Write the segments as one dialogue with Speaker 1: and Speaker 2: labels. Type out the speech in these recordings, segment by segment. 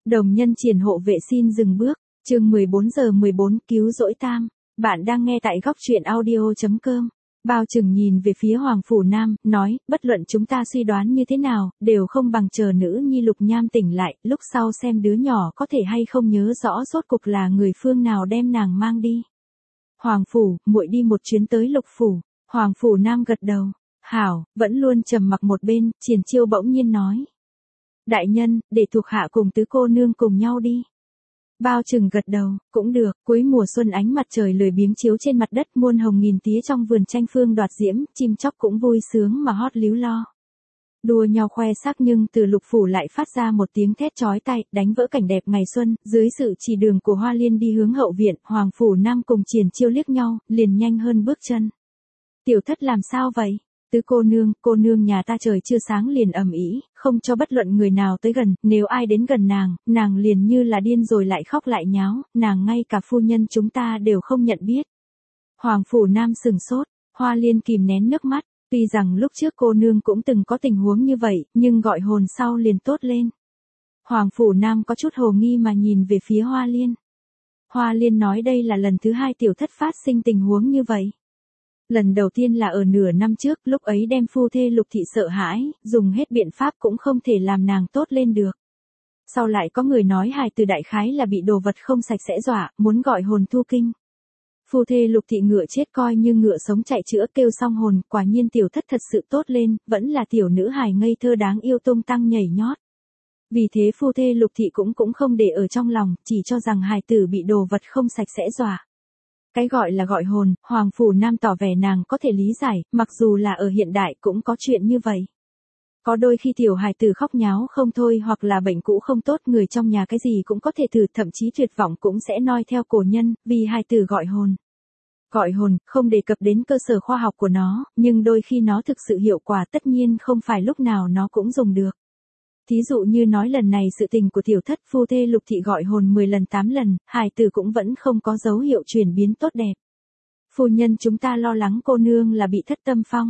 Speaker 1: Đồng nhân triển hộ vệ xin dừng bước, chương 14:14 cứu rỗi tam. Bạn đang nghe tại góc truyện audio.com. Bao Trừng nhìn về phía Hoàng Phủ Nam, nói, bất luận chúng ta suy đoán như thế nào, đều không bằng chờ nữ nhi Lục Nham tỉnh lại, lúc sau xem đứa nhỏ có thể hay không nhớ rõ rốt cục là người phương nào đem nàng mang đi. Hoàng Phủ, muội đi một chuyến tới Lục Phủ. Hoàng Phủ Nam gật đầu. Hảo, vẫn luôn trầm mặc một bên, Triển Chiêu bỗng nhiên nói. Đại nhân, để thuộc hạ cùng tứ cô nương cùng nhau đi. Bao Trừng gật đầu, cũng được, cuối mùa xuân ánh mặt trời lười biếng chiếu trên mặt đất muôn hồng nghìn tía trong vườn tranh phương đoạt diễm, chim chóc cũng vui sướng mà hót líu lo. Đua nhau khoe sắc nhưng từ Lục Phủ lại phát ra một tiếng thét chói tai, đánh vỡ cảnh đẹp ngày xuân, dưới sự chỉ đường của Hoa Liên đi hướng hậu viện, Hoàng Phủ Nam cùng Triển Chiêu liếc nhau, liền nhanh hơn bước chân. Tiểu thất làm sao vậy? Tứ cô nương nhà ta trời chưa sáng liền ầm ĩ, không cho bất luận người nào tới gần, nếu ai đến gần nàng liền như là điên rồi lại khóc lại nháo, nàng ngay cả phu nhân chúng ta đều không nhận biết. Hoàng Phủ Nam sừng sốt, Hoa Liên kìm nén nước mắt, tuy rằng lúc trước cô nương cũng từng có tình huống như vậy, nhưng gọi hồn sau liền tốt lên. Hoàng Phủ Nam có chút hồ nghi mà nhìn về phía Hoa Liên. Hoa Liên nói đây là lần thứ hai tiểu thất phát sinh tình huống như vậy. Lần đầu tiên là ở nửa năm trước, lúc ấy đem phu thê Lục thị sợ hãi, dùng hết biện pháp cũng không thể làm nàng tốt lên được. Sau lại có người nói hài từ đại khái là bị đồ vật không sạch sẽ dọa, muốn gọi hồn thu kinh. Phu thê Lục thị ngựa chết coi như ngựa sống chạy chữa kêu xong hồn, quả nhiên tiểu thất thật sự tốt lên, vẫn là tiểu nữ hài ngây thơ đáng yêu tung tăng nhảy nhót. Vì thế phu thê Lục thị cũng không để ở trong lòng, chỉ cho rằng hài tử bị đồ vật không sạch sẽ dọa. Cái gọi là gọi hồn, Hoàng Phủ Nam tỏ vẻ nàng có thể lý giải, mặc dù là ở hiện đại cũng có chuyện như vậy. Có đôi khi tiểu hài tử khóc nháo không thôi hoặc là bệnh cũ không tốt, người trong nhà cái gì cũng có thể thử, thậm chí tuyệt vọng cũng sẽ noi theo cổ nhân, vì hài tử gọi hồn. Gọi hồn, không đề cập đến cơ sở khoa học của nó, nhưng đôi khi nó thực sự hiệu quả tất nhiên không phải lúc nào nó cũng dùng được. Thí dụ như nói lần này sự tình của tiểu thất, phu thê Lục thị gọi hồn 10 lần 8 lần, hài tử cũng vẫn không có dấu hiệu chuyển biến tốt đẹp. Phu nhân chúng ta lo lắng cô nương là bị thất tâm phong.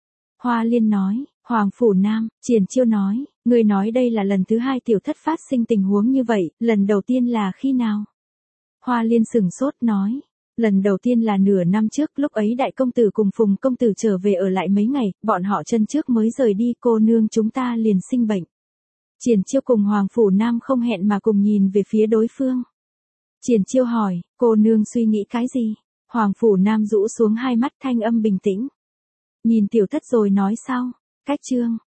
Speaker 1: Hoa Liên nói, Hoàng Phủ Nam, Triển Chiêu nói, người nói đây là lần thứ hai tiểu thất phát sinh tình huống như vậy, lần đầu tiên là khi nào? Hoa Liên sừng sốt nói, lần đầu tiên là nửa năm trước, lúc ấy đại công tử cùng Phùng công tử trở về ở lại mấy ngày, bọn họ chân trước mới rời đi, cô nương chúng ta liền sinh bệnh. Triển Chiêu cùng Hoàng Phủ Nam không hẹn mà cùng nhìn về phía đối phương. Triển Chiêu hỏi, cô nương suy nghĩ cái gì? Hoàng Phủ Nam rũ xuống hai mắt thanh âm bình tĩnh. Nhìn tiểu thất rồi nói sau. Cách chương.